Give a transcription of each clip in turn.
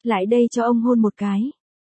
Lại đây cho ông hôn một cái.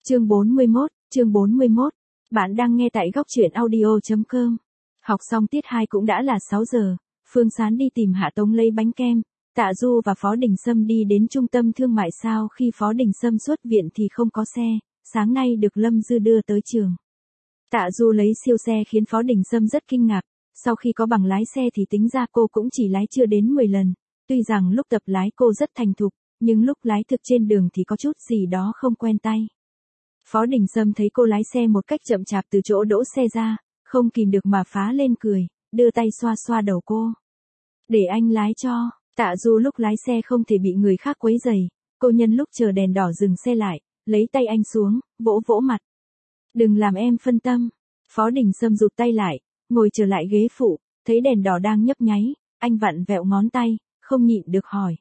Chương 41. Bạn đang nghe tại góc truyện audio.com. Học xong tiết 2 cũng đã là 6 giờ, Phương Sán đi tìm Hạ Tống lấy bánh kem, Tạ Du và Phó Đình Sâm đi đến trung tâm thương mại. Sau khi Phó Đình Sâm xuất viện thì không có xe, sáng nay được Lâm Dư đưa tới trường. Tạ Du lấy siêu xe khiến Phó Đình Sâm rất kinh ngạc, sau khi có bằng lái xe thì tính ra cô cũng chỉ lái chưa đến 10 lần, tuy rằng lúc tập lái cô rất thành thục, nhưng lúc lái thực trên đường thì có chút gì đó không quen tay. Phó Đình Sâm thấy cô lái xe một cách chậm chạp từ chỗ đỗ xe ra, không kìm được mà phá lên cười, đưa tay xoa xoa đầu cô. Để anh lái cho. Tạ Du lúc lái xe không thể bị người khác quấy rầy, cô nhân lúc chờ đèn đỏ dừng xe lại, lấy tay anh xuống, vỗ vỗ mặt. Đừng làm em phân tâm. Phó Đình Sâm rụt tay lại, ngồi trở lại ghế phụ, thấy đèn đỏ đang nhấp nháy, anh vặn vẹo ngón tay, không nhịn được hỏi.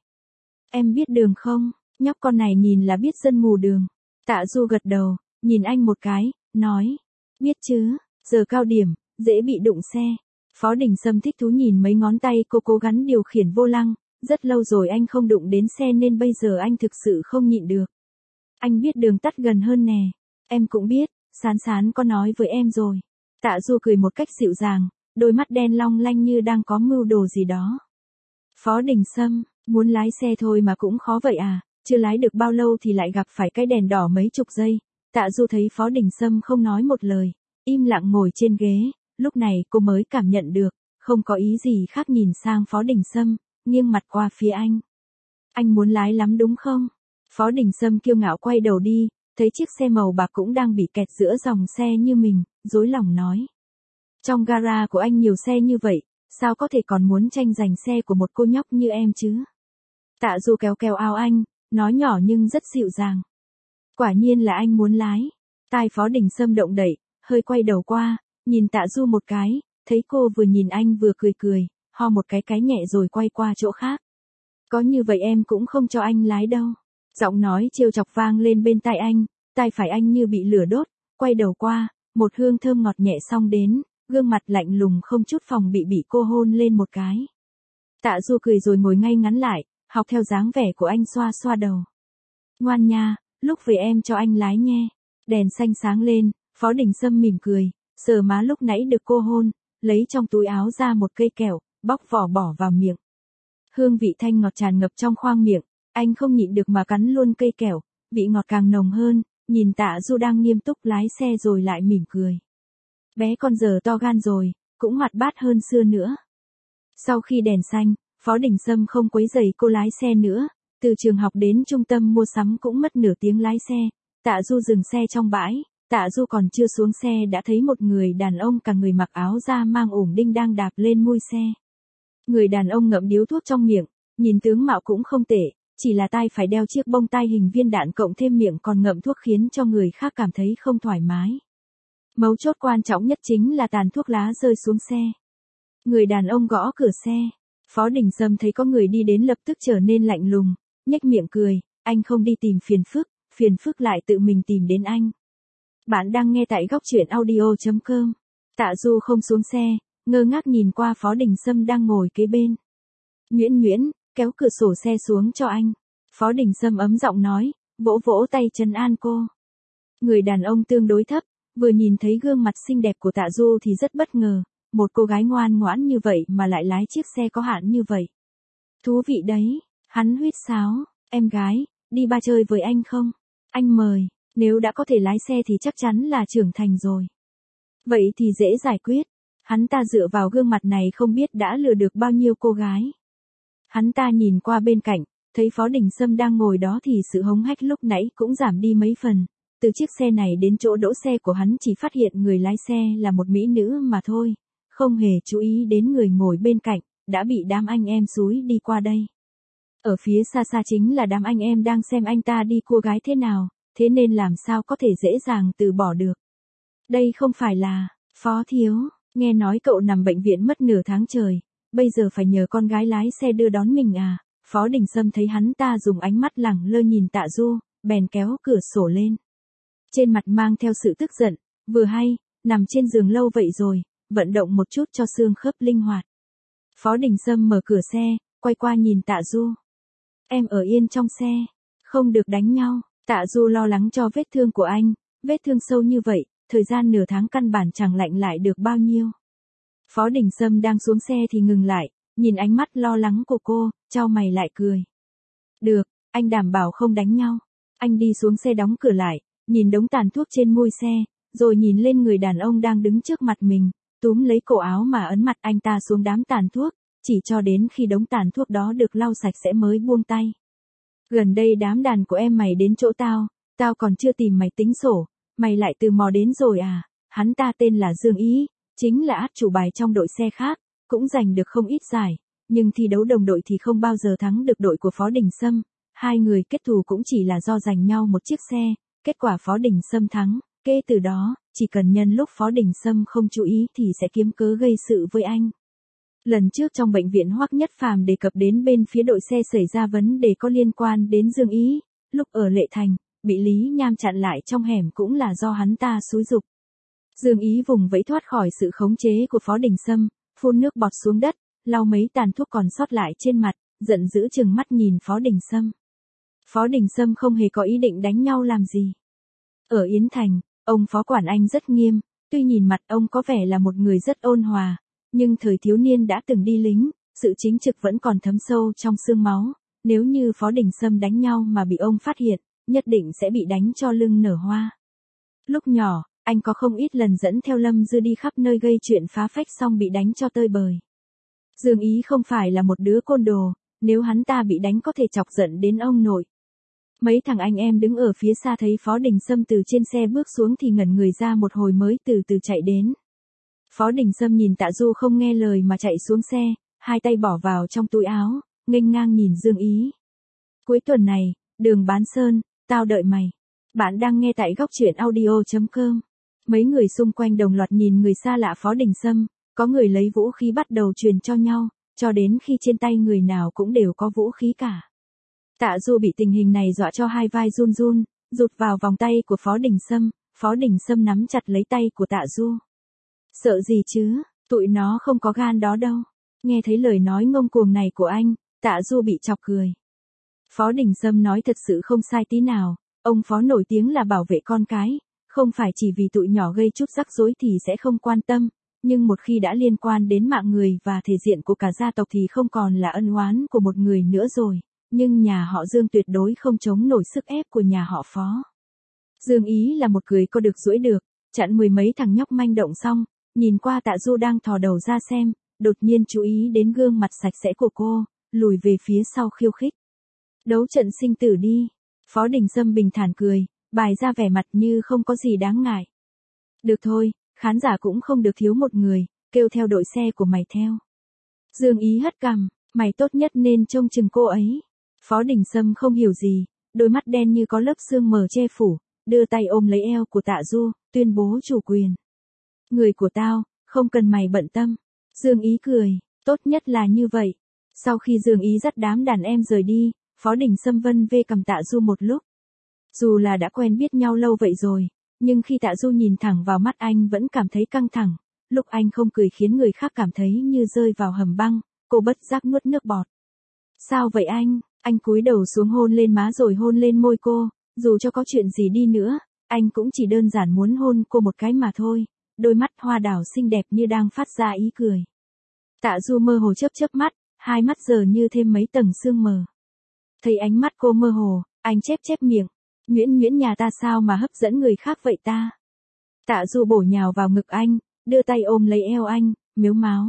Em biết đường không? Nhóc con này nhìn là biết dân mù đường. Tạ Du gật đầu, nhìn anh một cái, nói. Biết chứ, giờ cao điểm, dễ bị đụng xe. Phó Đình Sâm thích thú nhìn mấy ngón tay cô cố gắng điều khiển vô lăng, rất lâu rồi anh không đụng đến xe nên bây giờ anh thực sự không nhịn được. Anh biết đường tắt gần hơn nè. Em cũng biết, Sán Sán có nói với em rồi. Tạ Du cười một cách dịu dàng, đôi mắt đen long lanh như đang có mưu đồ gì đó. Phó Đình Sâm, muốn lái xe thôi mà cũng khó vậy à, chưa lái được bao lâu thì lại gặp phải cái đèn đỏ mấy chục giây. Tạ Du thấy Phó Đình Sâm không nói một lời, im lặng ngồi trên ghế, lúc này cô mới cảm nhận được, không có ý gì khác nhìn sang Phó Đình Sâm, nghiêng mặt qua phía anh. Anh muốn lái lắm đúng không? Phó Đình Sâm kiêu ngạo quay đầu đi, thấy chiếc xe màu bạc cũng đang bị kẹt giữa dòng xe như mình, rối lòng nói. Trong gara của anh nhiều xe như vậy, sao có thể còn muốn tranh giành xe của một cô nhóc như em chứ? Tạ Du kéo kéo áo anh, nói nhỏ nhưng rất dịu dàng. Quả nhiên là anh muốn lái. Tai Phó Đình Sâm động đậy, hơi quay đầu qua, nhìn Tạ Du một cái, thấy cô vừa nhìn anh vừa cười cười, ho một cái nhẹ rồi quay qua chỗ khác. Có như vậy em cũng không cho anh lái đâu. Giọng nói trêu chọc vang lên bên tai anh, tai phải anh như bị lửa đốt, quay đầu qua, một hương thơm ngọt nhẹ xông đến, gương mặt lạnh lùng không chút phòng bị cô hôn lên một cái. Tạ Du cười rồi ngồi ngay ngắn lại, học theo dáng vẻ của anh xoa xoa đầu. Ngoan nha, lúc về em cho anh lái nghe. Đèn xanh sáng lên, Phó Đình Sâm mỉm cười, sờ má lúc nãy được cô hôn, lấy trong túi áo ra một cây kẹo, bóc vỏ bỏ vào miệng. Hương vị thanh ngọt tràn ngập trong khoang miệng, anh không nhịn được mà cắn luôn cây kẹo, vị ngọt càng nồng hơn, nhìn Tạ Du đang nghiêm túc lái xe rồi lại mỉm cười. Bé con giờ to gan rồi, cũng hoạt bát hơn xưa nữa. Sau khi đèn xanh, Phó Đình Sâm không quấy rầy cô lái xe nữa, từ trường học đến trung tâm mua sắm cũng mất nửa tiếng lái xe. Tạ Du dừng xe trong bãi, Tạ Du còn chưa xuống xe đã thấy một người đàn ông cả người mặc áo da mang ủng đinh đang đạp lên mui xe. Người đàn ông ngậm điếu thuốc trong miệng, nhìn tướng mạo cũng không tệ, chỉ là tai phải đeo chiếc bông tai hình viên đạn cộng thêm miệng còn ngậm thuốc khiến cho người khác cảm thấy không thoải mái. Mấu chốt quan trọng nhất chính là tàn thuốc lá rơi xuống xe. Người đàn ông gõ cửa xe. Phó Đình Sâm thấy có người đi đến lập tức trở nên lạnh lùng, nhếch miệng cười, anh không đi tìm phiền phức lại tự mình tìm đến anh. Bạn đang nghe tại góc truyện audio.com. Tạ Du không xuống xe, ngơ ngác nhìn qua Phó Đình Sâm đang ngồi kế bên. Nguyễn, kéo cửa sổ xe xuống cho anh. Phó Đình Sâm ấm giọng nói, vỗ vỗ tay trấn an cô. Người đàn ông tương đối thấp, vừa nhìn thấy gương mặt xinh đẹp của Tạ Du thì rất bất ngờ, một cô gái ngoan ngoãn như vậy mà lại lái chiếc xe có hạn như vậy. Thú vị đấy, hắn huýt sáo, em gái, đi ba chơi với anh không? Anh mời, nếu đã có thể lái xe thì chắc chắn là trưởng thành rồi. Vậy thì dễ giải quyết, hắn ta dựa vào gương mặt này không biết đã lừa được bao nhiêu cô gái. Hắn ta nhìn qua bên cạnh, thấy Phó Đình Sâm đang ngồi đó thì sự hống hách lúc nãy cũng giảm đi mấy phần. Từ chiếc xe này đến chỗ đỗ xe của hắn chỉ phát hiện người lái xe là một mỹ nữ mà thôi, không hề chú ý đến người ngồi bên cạnh, đã bị đám anh em xúi đi qua đây. Ở phía xa xa chính là đám anh em đang xem anh ta đi cua gái thế nào, thế nên làm sao có thể dễ dàng từ bỏ được. Đây không phải là, Phó thiếu, nghe nói cậu nằm bệnh viện mất nửa tháng trời, bây giờ phải nhờ con gái lái xe đưa đón mình à? Phó Đình Sâm thấy hắn ta dùng ánh mắt lẳng lơ nhìn Tạ Du, bèn kéo cửa sổ lên. Trên mặt mang theo sự tức giận, vừa hay, nằm trên giường lâu vậy rồi, vận động một chút cho xương khớp linh hoạt. Phó Đình Sâm mở cửa xe, quay qua nhìn Tạ Du. Em ở yên trong xe, không được đánh nhau. Tạ Du lo lắng cho vết thương của anh, vết thương sâu như vậy, thời gian nửa tháng căn bản chẳng lạnh lại được bao nhiêu. Phó Đình Sâm đang xuống xe thì ngừng lại, nhìn ánh mắt lo lắng của cô, chau mày lại cười. Được, anh đảm bảo không đánh nhau. Anh đi xuống xe đóng cửa lại, nhìn đống tàn thuốc trên mui xe, rồi nhìn lên người đàn ông đang đứng trước mặt mình, túm lấy cổ áo mà ấn mặt anh ta xuống đám tàn thuốc, chỉ cho đến khi đống tàn thuốc đó được lau sạch sẽ mới buông tay. Gần đây đám đàn của em mày đến chỗ tao còn chưa tìm mày tính sổ, mày lại từ mò đến rồi à? Hắn ta tên là Dương Ý, chính là át chủ bài trong đội xe khác, cũng giành được không ít giải, nhưng thi đấu đồng đội thì không bao giờ thắng được đội của Phó Đình Sâm. Hai người kết thù cũng chỉ là do giành nhau một chiếc xe, kết quả Phó Đình Sâm thắng, kể từ đó, chỉ cần nhân lúc Phó Đình Sâm không chú ý thì sẽ kiếm cớ gây sự với anh. Lần trước trong bệnh viện Hoắc Nhất Phàm đề cập đến bên phía đội xe xảy ra vấn đề có liên quan đến Dương Ý, lúc ở Lệ Thành, bị Lý Nham chặn lại trong hẻm cũng là do hắn ta xúi giục. Dương Ý vùng vẫy thoát khỏi sự khống chế của Phó Đình Sâm, phun nước bọt xuống đất, lau mấy tàn thuốc còn sót lại trên mặt, giận dữ trừng mắt nhìn Phó Đình Sâm. Phó Đình Sâm không hề có ý định đánh nhau làm gì. Ở Yến Thành, ông Phó quản anh rất nghiêm, tuy nhìn mặt ông có vẻ là một người rất ôn hòa, nhưng thời thiếu niên đã từng đi lính, sự chính trực vẫn còn thấm sâu trong xương máu, nếu như Phó Đình Sâm đánh nhau mà bị ông phát hiện, nhất định sẽ bị đánh cho lưng nở hoa. Lúc nhỏ, anh có không ít lần dẫn theo Lâm Dư đi khắp nơi gây chuyện phá phách xong bị đánh cho tơi bời. Dương Ý không phải là một đứa côn đồ, nếu hắn ta bị đánh có thể chọc giận đến ông nội. Mấy thằng anh em đứng ở phía xa thấy Phó Đình Sâm từ trên xe bước xuống thì ngẩn người ra một hồi mới từ từ chạy đến. Phó Đình Sâm nhìn Tạ Du không nghe lời mà chạy xuống xe, hai tay bỏ vào trong túi áo, nghênh ngang nhìn Dương Ý. Cuối tuần này, đường Bán Sơn, tao đợi mày. Bạn đang nghe tại góc truyện audio.com. Mấy người xung quanh đồng loạt nhìn người xa lạ Phó Đình Sâm, có người lấy vũ khí bắt đầu truyền cho nhau, cho đến khi trên tay người nào cũng đều có vũ khí cả. Tạ Du bị tình hình này dọa cho hai vai run run, rụt vào vòng tay của Phó Đình Sâm, Phó Đình Sâm nắm chặt lấy tay của Tạ Du. Sợ gì chứ, tụi nó không có gan đó đâu. Nghe thấy lời nói ngông cuồng này của anh, Tạ Du bị chọc cười. Phó Đình Sâm nói thật sự không sai tí nào, ông Phó nổi tiếng là bảo vệ con cái, không phải chỉ vì tụi nhỏ gây chút rắc rối thì sẽ không quan tâm, nhưng một khi đã liên quan đến mạng người và thể diện của cả gia tộc thì không còn là ân oán của một người nữa rồi, nhưng nhà họ Dương tuyệt đối không chống nổi sức ép của nhà họ Phó. Dương Ý là một người có được duỗi được, chặn mười mấy thằng nhóc manh động xong, nhìn qua Tạ Du đang thò đầu ra xem, đột nhiên chú ý đến gương mặt sạch sẽ của cô, lùi về phía sau khiêu khích. Đấu trận sinh tử đi. Phó Đình Sâm bình thản cười, bày ra vẻ mặt như không có gì đáng ngại. Được thôi, khán giả cũng không được thiếu một người, kêu theo đội xe của mày theo. Dương Ý hất cằm, mày tốt nhất nên trông chừng cô ấy. Phó Đình Sâm không hiểu gì, đôi mắt đen như có lớp sương mờ che phủ, đưa tay ôm lấy eo của Tạ Du, tuyên bố chủ quyền. Người của tao, không cần mày bận tâm. Dương Ý cười, tốt nhất là như vậy. Sau khi Dương Ý dắt đám đàn em rời đi, Phó Đình Sâm vân vê cầm Tạ Du một lúc. Dù là đã quen biết nhau lâu vậy rồi, nhưng khi Tạ Du nhìn thẳng vào mắt anh vẫn cảm thấy căng thẳng, lúc anh không cười khiến người khác cảm thấy như rơi vào hầm băng, cô bất giác nuốt nước bọt. Sao vậy anh? Anh cúi đầu xuống hôn lên má rồi hôn lên môi cô, dù cho có chuyện gì đi nữa, anh cũng chỉ đơn giản muốn hôn cô một cái mà thôi, đôi mắt hoa đào xinh đẹp như đang phát ra ý cười. Tạ Du mơ hồ chớp chớp mắt, hai mắt giờ như thêm mấy tầng sương mờ. Thấy ánh mắt cô mơ hồ, anh chép chép miệng, Nhuyễn nhà ta sao mà hấp dẫn người khác vậy ta? Tạ Du bổ nhào vào ngực anh, đưa tay ôm lấy eo anh, mếu máo.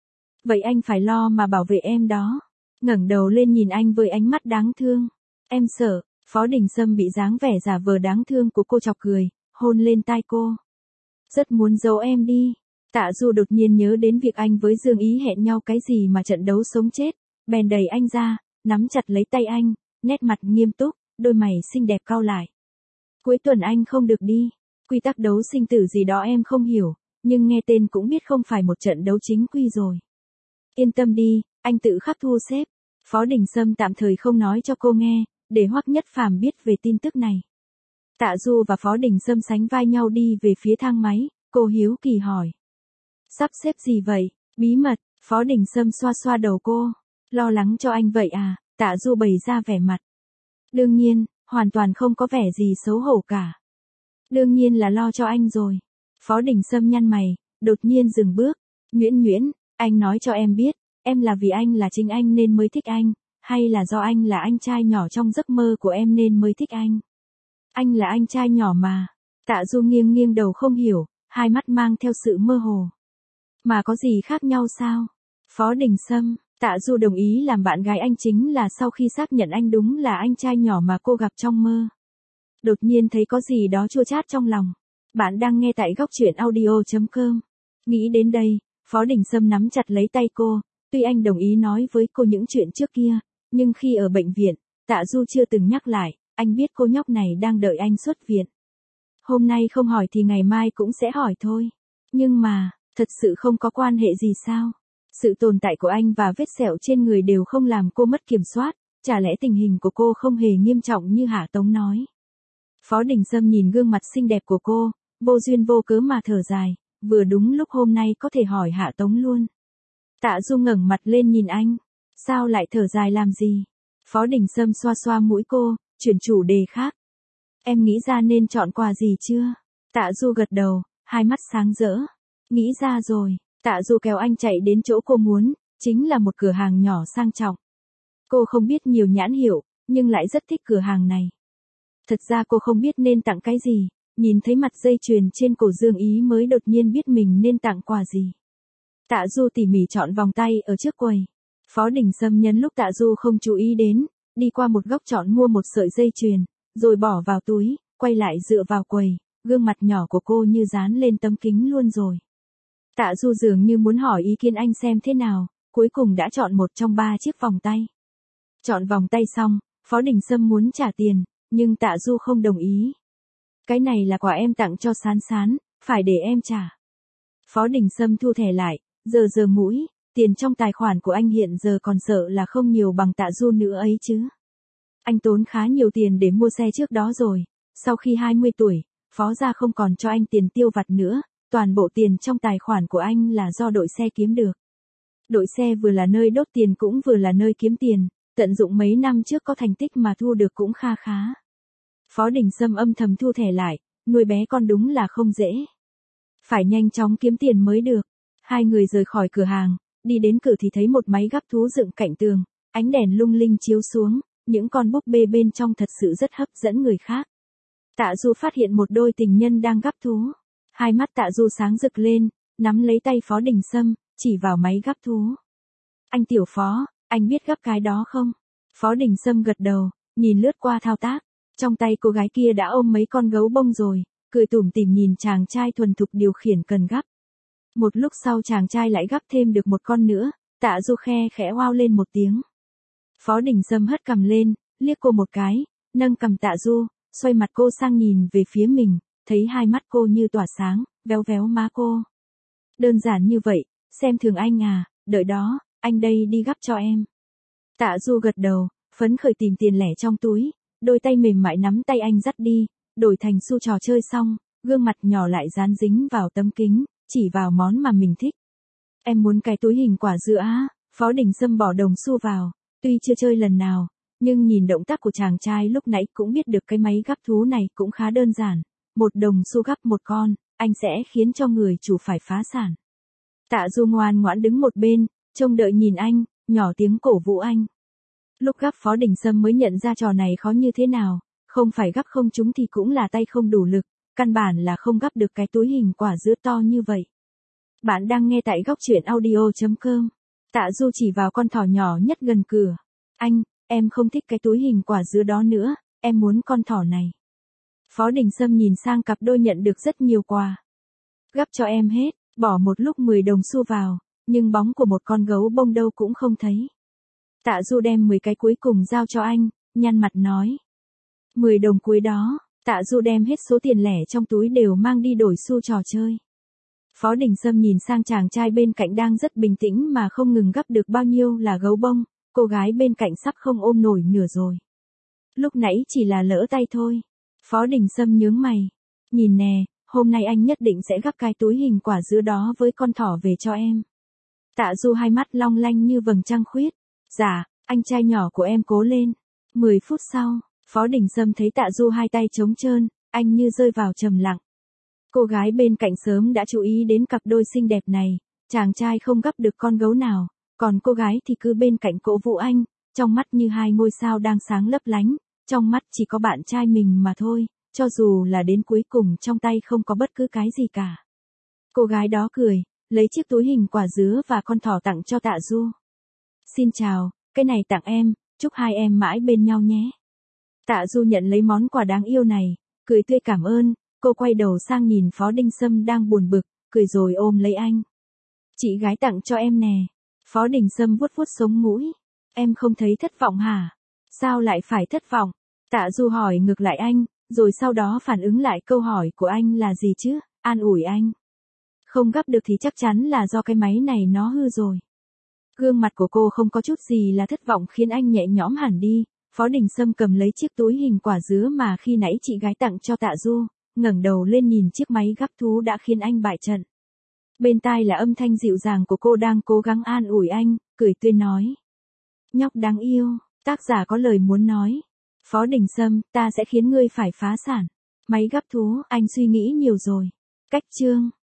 Vậy anh phải lo mà bảo vệ em đó. Ngẩng đầu lên nhìn anh với ánh mắt đáng thương. Em sợ. Phó Đình Sâm bị dáng vẻ giả vờ đáng thương của cô chọc cười, hôn lên tai cô. Rất muốn giấu em đi. Tạ Du đột nhiên nhớ đến việc anh với Dương Ý hẹn nhau cái gì mà trận đấu sống chết, bèn đẩy anh ra, nắm chặt lấy tay anh, nét mặt nghiêm túc, đôi mày xinh đẹp cau lại. Cuối tuần anh không được đi, quy tắc đấu sinh tử gì đó em không hiểu, nhưng nghe tên cũng biết không phải một trận đấu chính quy rồi. Yên tâm đi, anh tự khắc thu xếp. Phó Đình Sâm tạm thời không nói cho cô nghe, để Hoắc Nhất Phàm biết về tin tức này. Tạ Du và Phó Đình Sâm sánh vai nhau đi về phía thang máy, cô hiếu kỳ hỏi. Sắp xếp gì vậy? Bí mật. Phó Đình Sâm xoa xoa đầu cô. Lo lắng cho anh vậy à? Tạ Du bày ra vẻ mặt. Đương nhiên, hoàn toàn không có vẻ gì xấu hổ cả. Đương nhiên là lo cho anh rồi. Phó Đình Sâm nhăn mày, đột nhiên dừng bước. Nguyễn Nguyễn, anh nói cho em biết, em là vì anh là chính anh nên mới thích anh, hay là do anh là anh trai nhỏ trong giấc mơ của em nên mới thích anh? Anh là anh trai nhỏ mà. Tạ Du nghiêng nghiêng đầu không hiểu, hai mắt mang theo sự mơ hồ. Mà có gì khác nhau sao? Phó Đình Sâm, Tạ Du đồng ý làm bạn gái anh chính là sau khi xác nhận anh đúng là anh trai nhỏ mà cô gặp trong mơ. Đột nhiên thấy có gì đó chua chát trong lòng. Bạn đang nghe tại góc truyện audio.com. Nghĩ đến đây, Phó Đình Sâm nắm chặt lấy tay cô, tuy anh đồng ý nói với cô những chuyện trước kia, nhưng khi ở bệnh viện, Tạ Du chưa từng nhắc lại, anh biết cô nhóc này đang đợi anh xuất viện. Hôm nay không hỏi thì ngày mai cũng sẽ hỏi thôi. Nhưng mà, thật sự không có quan hệ gì sao? Sự tồn tại của anh và vết sẹo trên người đều không làm cô mất kiểm soát, chả lẽ tình hình của cô không hề nghiêm trọng như Hạ Tống nói. Phó Đình Sâm nhìn gương mặt xinh đẹp của cô, vô duyên vô cớ mà thở dài, vừa đúng lúc hôm nay có thể hỏi Hạ Tống luôn. Tạ Du ngẩng mặt lên nhìn anh, sao lại thở dài làm gì? Phó Đình Sâm xoa xoa mũi cô, chuyển chủ đề khác. Em nghĩ ra nên chọn quà gì chưa? Tạ Du gật đầu, hai mắt sáng rỡ. Nghĩ ra rồi. Tạ Du kéo anh chạy đến chỗ cô muốn, chính là một cửa hàng nhỏ sang trọng. Cô không biết nhiều nhãn hiệu, nhưng lại rất thích cửa hàng này. Thật ra cô không biết nên tặng cái gì, nhìn thấy mặt dây chuyền trên cổ Dương Ý mới đột nhiên biết mình nên tặng quà gì. Tạ Du tỉ mỉ chọn vòng tay ở trước quầy. Phó Đình Sâm nhân lúc Tạ Du không chú ý đến, đi qua một góc chọn mua một sợi dây chuyền, rồi bỏ vào túi, quay lại dựa vào quầy, gương mặt nhỏ của cô như dán lên tấm kính luôn rồi. Tạ Du dường như muốn hỏi ý kiến anh xem thế nào, cuối cùng đã chọn một trong 3 chiếc vòng tay. Chọn vòng tay xong, Phó Đình Sâm muốn trả tiền, nhưng Tạ Du không đồng ý. Cái này là quà em tặng cho Sán Sán, phải để em trả. Phó Đình Sâm thu thẻ lại, giờ mũi, tiền trong tài khoản của anh hiện giờ còn sợ là không nhiều bằng Tạ Du nữa ấy chứ. Anh tốn khá nhiều tiền để mua xe trước đó rồi, sau khi 20 tuổi, Phó gia không còn cho anh tiền tiêu vặt nữa, toàn bộ tiền trong tài khoản của anh là do đội xe kiếm được. Đội xe vừa là nơi đốt tiền cũng vừa là nơi kiếm tiền, tận dụng mấy năm trước có thành tích mà thu được cũng kha khá. Phó Đình Sâm âm thầm thu thẻ lại, nuôi bé con đúng là không dễ. Phải nhanh chóng kiếm tiền mới được. Hai người rời khỏi cửa hàng, đi đến cửa thì thấy một máy gắp thú dựng cạnh tường, ánh đèn lung linh chiếu xuống, những con búp bê bên trong thật sự rất hấp dẫn người khác. Tạ Du phát hiện một đôi tình nhân đang gắp thú. Hai mắt Tạ Du sáng rực lên, nắm lấy tay Phó Đình Sâm, chỉ vào máy gắp thú. Anh Tiểu Phó, anh biết gắp cái đó không? Phó Đình Sâm gật đầu, nhìn lướt qua thao tác. Trong tay cô gái kia đã ôm mấy con gấu bông rồi, cười tủm tỉm nhìn chàng trai thuần thục điều khiển cần gắp. Một lúc sau chàng trai lại gắp thêm được một con nữa, Tạ Du khe khẽ oao lên một tiếng. Phó Đình Sâm hất cằm lên, liếc cô một cái, nâng cằm Tạ Du, xoay mặt cô sang nhìn về phía mình, thấy hai mắt cô như tỏa sáng, véo véo má cô. Đơn giản như vậy, xem thường anh à, đợi đó, anh đây đi gắp cho em. Tạ Du gật đầu, phấn khởi tìm tiền lẻ trong túi, đôi tay mềm mại nắm tay anh dắt đi, đổi thành xu trò chơi xong, gương mặt nhỏ lại dán dính vào tấm kính, chỉ vào món mà mình thích. Em muốn cái túi hình quả dứa á, Phó Đình Sâm bỏ đồng xu vào, tuy chưa chơi lần nào, nhưng nhìn động tác của chàng trai lúc nãy cũng biết được cái máy gắp thú này cũng khá đơn giản. Một đồng xu gắp một con, anh sẽ khiến cho người chủ phải phá sản. Tạ Du ngoan ngoãn đứng một bên, trông đợi nhìn anh, nhỏ tiếng cổ vũ anh. Lúc gắp Phó Đình Sâm mới nhận ra trò này khó như thế nào, không phải gắp không trúng thì cũng là tay không đủ lực, căn bản là không gắp được cái túi hình quả dứa to như vậy. Bạn đang nghe tại góc truyện audio.com. Tạ Du chỉ vào con thỏ nhỏ nhất gần cửa. Anh, em không thích cái túi hình quả dứa đó nữa, em muốn con thỏ này. Phó Đình Sâm nhìn sang cặp đôi nhận được rất nhiều quà. Gắp cho em hết, bỏ một lúc 10 đồng xu vào, nhưng bóng của một con gấu bông đâu cũng không thấy. Tạ Du đem 10 cái cuối cùng giao cho anh, nhăn mặt nói. 10 đồng cuối đó, Tạ Du đem hết số tiền lẻ trong túi đều mang đi đổi xu trò chơi. Phó Đình Sâm nhìn sang chàng trai bên cạnh đang rất bình tĩnh mà không ngừng gắp được bao nhiêu là gấu bông, cô gái bên cạnh sắp không ôm nổi nửa rồi. Lúc nãy chỉ là lỡ tay thôi. Phó Đình Sâm nhướng mày. Nhìn nè, hôm nay anh nhất định sẽ gắp cái túi hình quả dứa đó với con thỏ về cho em. Tạ Du hai mắt long lanh như vầng trăng khuyết. Dạ, anh trai nhỏ của em cố lên. 10 phút sau, Phó Đình Sâm thấy Tạ Du hai tay trống trơn, anh như rơi vào trầm lặng. Cô gái bên cạnh sớm đã chú ý đến cặp đôi xinh đẹp này, chàng trai không gắp được con gấu nào, còn cô gái thì cứ bên cạnh cổ vũ anh, trong mắt như hai ngôi sao đang sáng lấp lánh, trong mắt chỉ có bạn trai mình mà thôi, cho dù là đến cuối cùng trong tay không có bất cứ cái gì cả. Cô gái đó cười, lấy chiếc túi hình quả dứa và con thỏ tặng cho Tạ Du. Xin chào, cái này tặng em, chúc hai em mãi bên nhau nhé. Tạ Du nhận lấy món quà đáng yêu này, cười tươi cảm ơn, cô quay đầu sang nhìn Phó Đình Sâm đang buồn bực, cười rồi ôm lấy anh. Chị gái tặng cho em nè. Phó Đình Sâm vuốt vuốt sống mũi. Em không thấy thất vọng hả? Sao lại phải thất vọng? Tạ Du hỏi ngược lại anh, rồi sau đó phản ứng lại câu hỏi của anh là gì chứ, an ủi anh. Không gắp được thì chắc chắn là do cái máy này nó hư rồi. Gương mặt của cô không có chút gì là thất vọng khiến anh nhẹ nhõm hẳn đi. Phó Đình Sâm cầm lấy chiếc túi hình quả dứa mà khi nãy chị gái tặng cho Tạ Du, ngẩng đầu lên nhìn chiếc máy gắp thú đã khiến anh bại trận. Bên tai là âm thanh dịu dàng của cô đang cố gắng an ủi anh, cười tươi nói. Nhóc đáng yêu, tác giả có lời muốn nói. Phó Đình Sâm, ta sẽ khiến ngươi phải phá sản. Máy gắp thú, anh suy nghĩ nhiều rồi. Cách chương.